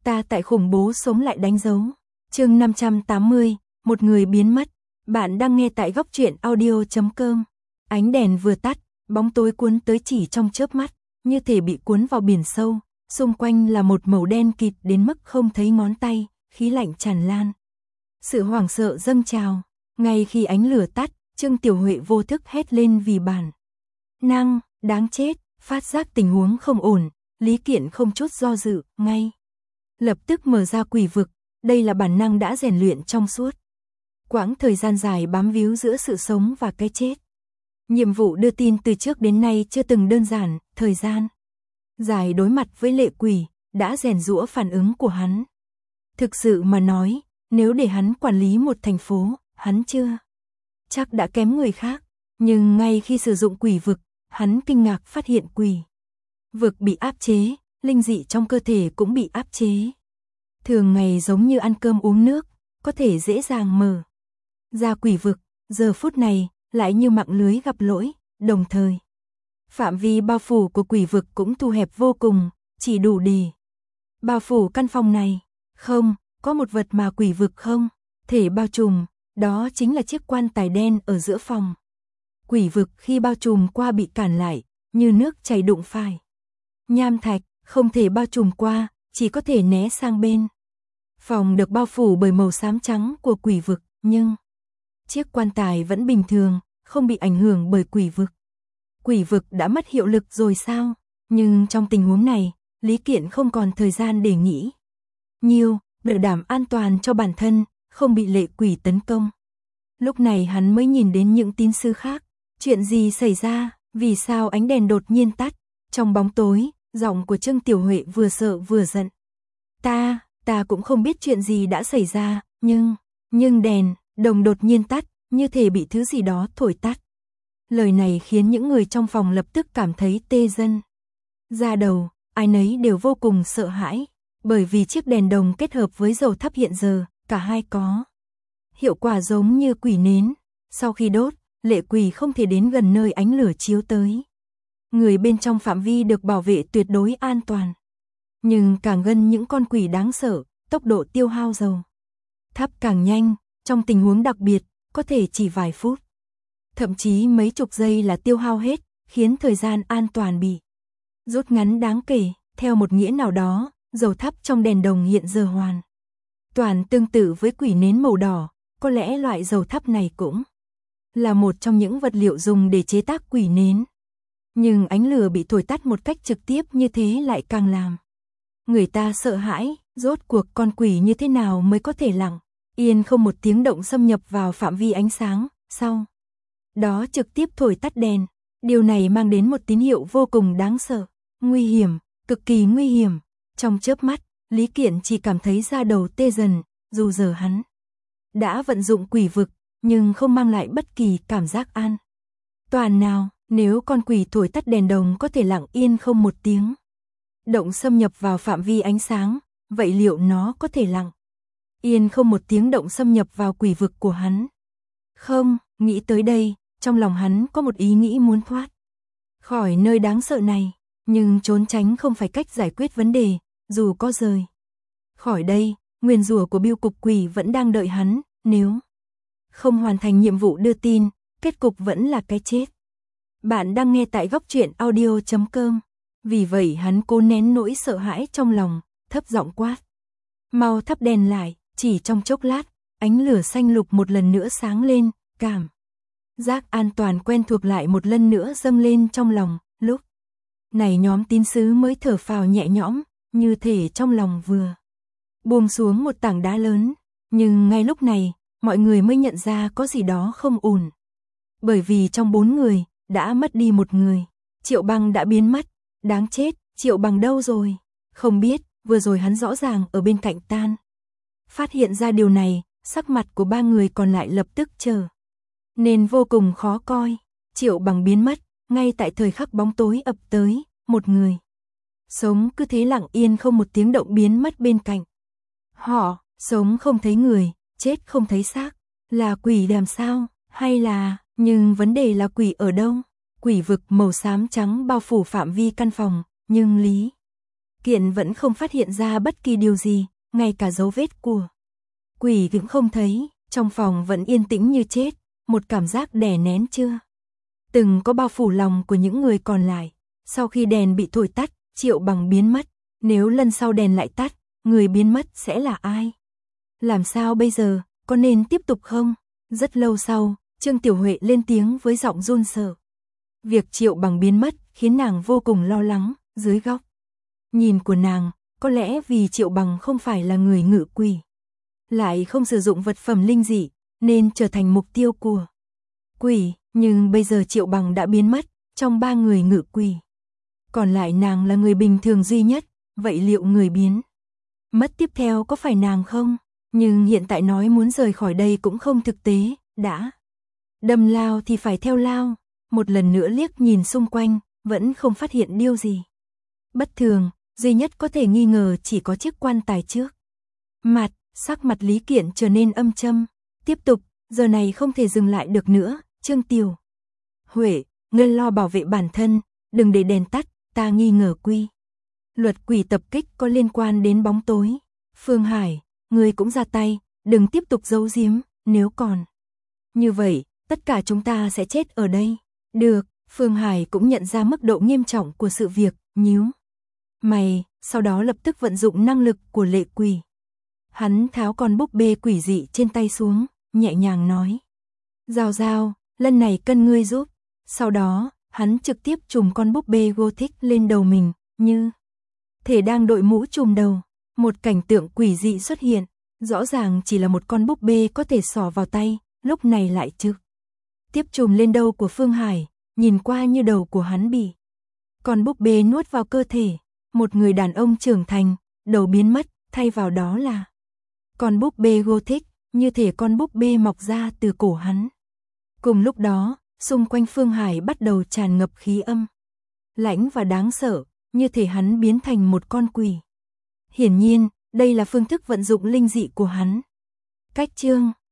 Ta tại khủng bố sống lại đánh dấu. Chương 580, một người biến mất. Bạn đang nghe tại góc truyện audio.com. Ánh đèn vừa tắt, bóng tối cuốn tới chỉ trong chớp mắt, như thể bị cuốn vào biển sâu, xung quanh là một màu đen kịt đến mức không thấy ngón tay, khí lạnh tràn lan. Sự hoảng sợ dâng trào, ngay khi ánh lửa tắt, Trương Tiểu Huệ vô thức hét lên vì bản năng, đáng chết, phát giác tình huống không ổn, Lý Kiện không chút do dự, ngay lập tức mở ra quỷ vực, đây là bản năng đã rèn luyện trong suốt quãng thời gian dài bám víu giữa sự sống và cái chết. Nhiệm vụ đưa tin từ trước đến nay chưa từng đơn giản, thời gian dài đối mặt với lệ quỷ đã rèn giũa phản ứng của hắn. Thực sự mà nói, nếu để hắn quản lý một thành phố, hắn chưa chắc đã kém người khác, nhưng ngay khi sử dụng quỷ vực, hắn kinh ngạc phát hiện quỷ vực bị áp chế, linh dị trong cơ thể cũng bị áp chế. Thường ngày giống như ăn cơm uống nước, có thể dễ dàng mở ra quỷ vực, giờ phút này lại như mạng lưới gặp lỗi, đồng thời phạm vi bao phủ của quỷ vực cũng thu hẹp vô cùng, chỉ đủ để bao phủ căn phòng này. Không, có một vật mà quỷ vực không thể bao trùm, đó chính là chiếc quan tài đen ở giữa phòng. Quỷ vực khi bao trùm qua bị cản lại, như nước chảy đụng phải nham thạch, không thể bao trùm qua, chỉ có thể né sang bên. Phòng được bao phủ bởi màu xám trắng của quỷ vực, nhưng chiếc quan tài vẫn bình thường, không bị ảnh hưởng bởi quỷ vực. Quỷ vực đã mất hiệu lực rồi sao? Nhưng trong tình huống này, Lý Kiện không còn thời gian để nghĩ nhiều, bảo đảm an toàn cho bản thân, không bị lệ quỷ tấn công. Lúc này hắn mới nhìn đến những tín sư khác. Chuyện gì xảy ra? Vì sao ánh đèn đột nhiên tắt? Trong bóng tối, giọng của Trương Tiểu Huệ vừa sợ vừa giận. Ta cũng không biết chuyện gì đã xảy ra, nhưng đèn đồng đột nhiên tắt, như thể bị thứ gì đó thổi tắt. Lời này khiến những người trong phòng lập tức cảm thấy tê dần da đầu, ai nấy đều vô cùng sợ hãi, bởi vì chiếc đèn đồng kết hợp với dầu thắp hiện giờ, cả hai có hiệu quả giống như quỷ nến. Sau khi đốt, lệ quỷ không thể đến gần nơi ánh lửa chiếu tới. Người bên trong phạm vi được bảo vệ tuyệt đối an toàn. Nhưng càng gần những con quỷ đáng sợ, tốc độ tiêu hao dầu thắp càng nhanh, trong tình huống đặc biệt, có thể chỉ vài phút, thậm chí mấy chục giây là tiêu hao hết, khiến thời gian an toàn bị rút ngắn đáng kể. Theo một nghĩa nào đó, dầu thắp trong đèn đồng hiện giờ hoàn toàn tương tự với quỷ nến màu đỏ, có lẽ loại dầu thắp này cũng là một trong những vật liệu dùng để chế tác quỷ nến. Nhưng ánh lửa bị thổi tắt một cách trực tiếp như thế lại càng làm người ta sợ hãi, rốt cuộc con quỷ như thế nào mới có thể lặng yên không một tiếng động xâm nhập vào phạm vi ánh sáng, sau đó trực tiếp thổi tắt đèn. Điều này mang đến một tín hiệu vô cùng đáng sợ, nguy hiểm, cực kỳ nguy hiểm. Trong chớp mắt, Lý Kiện chỉ cảm thấy da đầu tê dần, dù giờ hắn đã vận dụng quỷ vực, nhưng không mang lại bất kỳ cảm giác an toàn nào. Nếu con quỷ thổi tắt đèn đồng có thể lặng yên không một tiếng động xâm nhập vào phạm vi ánh sáng, vậy liệu nó có thể lặng yên không một tiếng động xâm nhập vào quỷ vực của hắn? Không, nghĩ tới đây, trong lòng hắn có một ý nghĩ muốn thoát khỏi nơi đáng sợ này, nhưng trốn tránh không phải cách giải quyết vấn đề, dù có rời khỏi đây, nguyền rủa của bưu cục quỷ vẫn đang đợi hắn, nếu không hoàn thành nhiệm vụ đưa tin, kết cục vẫn là cái chết. Bạn đang nghe tại góc truyện audio.com. Vì vậy hắn cố nén nỗi sợ hãi trong lòng, thấp giọng quát: "Mau thắp đèn lại." Chỉ trong chốc lát, ánh lửa xanh lục một lần nữa sáng lên, cảm giác an toàn quen thuộc lại một lần nữa dâng lên trong lòng. Lúc này nhóm tín sứ mới thở phào nhẹ nhõm, như thể trong lòng vừa buông xuống một tảng đá lớn. Nhưng ngay lúc này, mọi người mới nhận ra có gì đó không ổn. Bởi vì trong 4 người, đã mất đi một người. Triệu Băng đã biến mất. Đáng chết, Triệu Bằng đâu rồi? Không biết, vừa rồi hắn rõ ràng ở bên cạnh Tan. Phát hiện ra điều này, sắc mặt của 3 người còn lại lập tức trở nên vô cùng khó coi. Triệu Bằng biến mất, ngay tại thời khắc bóng tối ập tới, một người sống cứ thế lặng yên không một tiếng động biến mất bên cạnh họ. Sống không thấy người, chết không thấy xác. Là quỷ làm sao? Hay là... Nhưng vấn đề là quỷ ở đâu? Quỷ vực màu xám trắng bao phủ phạm vi căn phòng, nhưng Lý kiện vẫn không phát hiện ra bất kỳ điều gì, ngay cả dấu vết của quỷ cũng không thấy, trong phòng vẫn yên tĩnh như chết, một cảm giác đè nén chưa từng có bao phủ lòng của những người còn lại. Sau khi đèn bị thổi tắt, Triệu Bằng biến mất, nếu lần sau đèn lại tắt, người biến mất sẽ là ai? Làm sao bây giờ, có nên tiếp tục không? Rất lâu sau, Trương Tiểu Huệ lên tiếng với giọng run sợ. Việc Triệu Bằng biến mất khiến nàng vô cùng lo lắng, dưới góc nhìn của nàng, có lẽ vì Triệu Bằng không phải là người ngự quỷ, lại không sử dụng vật phẩm linh dị, nên trở thành mục tiêu của quỷ, nhưng bây giờ Triệu Bằng đã biến mất, trong 3 người ngự quỷ. Còn lại nàng là người bình thường duy nhất, vậy liệu người biến mất tiếp theo có phải nàng không? Nhưng hiện tại nói muốn rời khỏi đây cũng không thực tế, đã đâm lao thì phải theo lao. Một lần nữa liếc nhìn xung quanh, vẫn không phát hiện điều gì bất thường, duy nhất có thể nghi ngờ chỉ có chiếc quan tài trước mặt. Sắc mặt Lý Kiện trở nên âm trầm. Tiếp tục, giờ này không thể dừng lại được nữa. Trương Tiểu Huệ, ngươi lo bảo vệ bản thân, đừng để đèn tắt, ta nghi ngờ quy luật quỷ tập kích có liên quan đến bóng tối. Phương Hải, ngươi cũng ra tay, đừng tiếp tục giấu giếm, nếu còn như vậy, tất cả chúng ta sẽ chết ở đây. Được, Phương Hải cũng nhận ra mức độ nghiêm trọng của sự việc, nhíu mày, sau đó lập tức vận dụng năng lực của lệ quỷ. Hắn tháo con búp bê quỷ dị trên tay xuống, nhẹ nhàng nói. Giao Giao, lần này cần ngươi giúp. Sau đó, hắn trực tiếp trùm con búp bê Gothic lên đầu mình, như thể đang đội mũ trùm đầu. Một cảnh tượng quỷ dị xuất hiện, rõ ràng chỉ là một con búp bê có thể xỏ vào tay, lúc này lại trực tiếp trùm lên đầu của Phương Hải, nhìn qua như đầu của hắn bị con búp bê nuốt vào cơ thể. Một người đàn ông trưởng thành, đầu biến mất, thay vào đó là con búp bê Gothic, như thể con búp bê mọc ra từ cổ hắn. Cùng lúc đó, xung quanh Phương Hải bắt đầu tràn ngập khí âm lãnh và đáng sợ, như thể hắn biến thành một con quỷ. Hiển nhiên, đây là phương thức vận dụng linh dị của hắn. Cách chương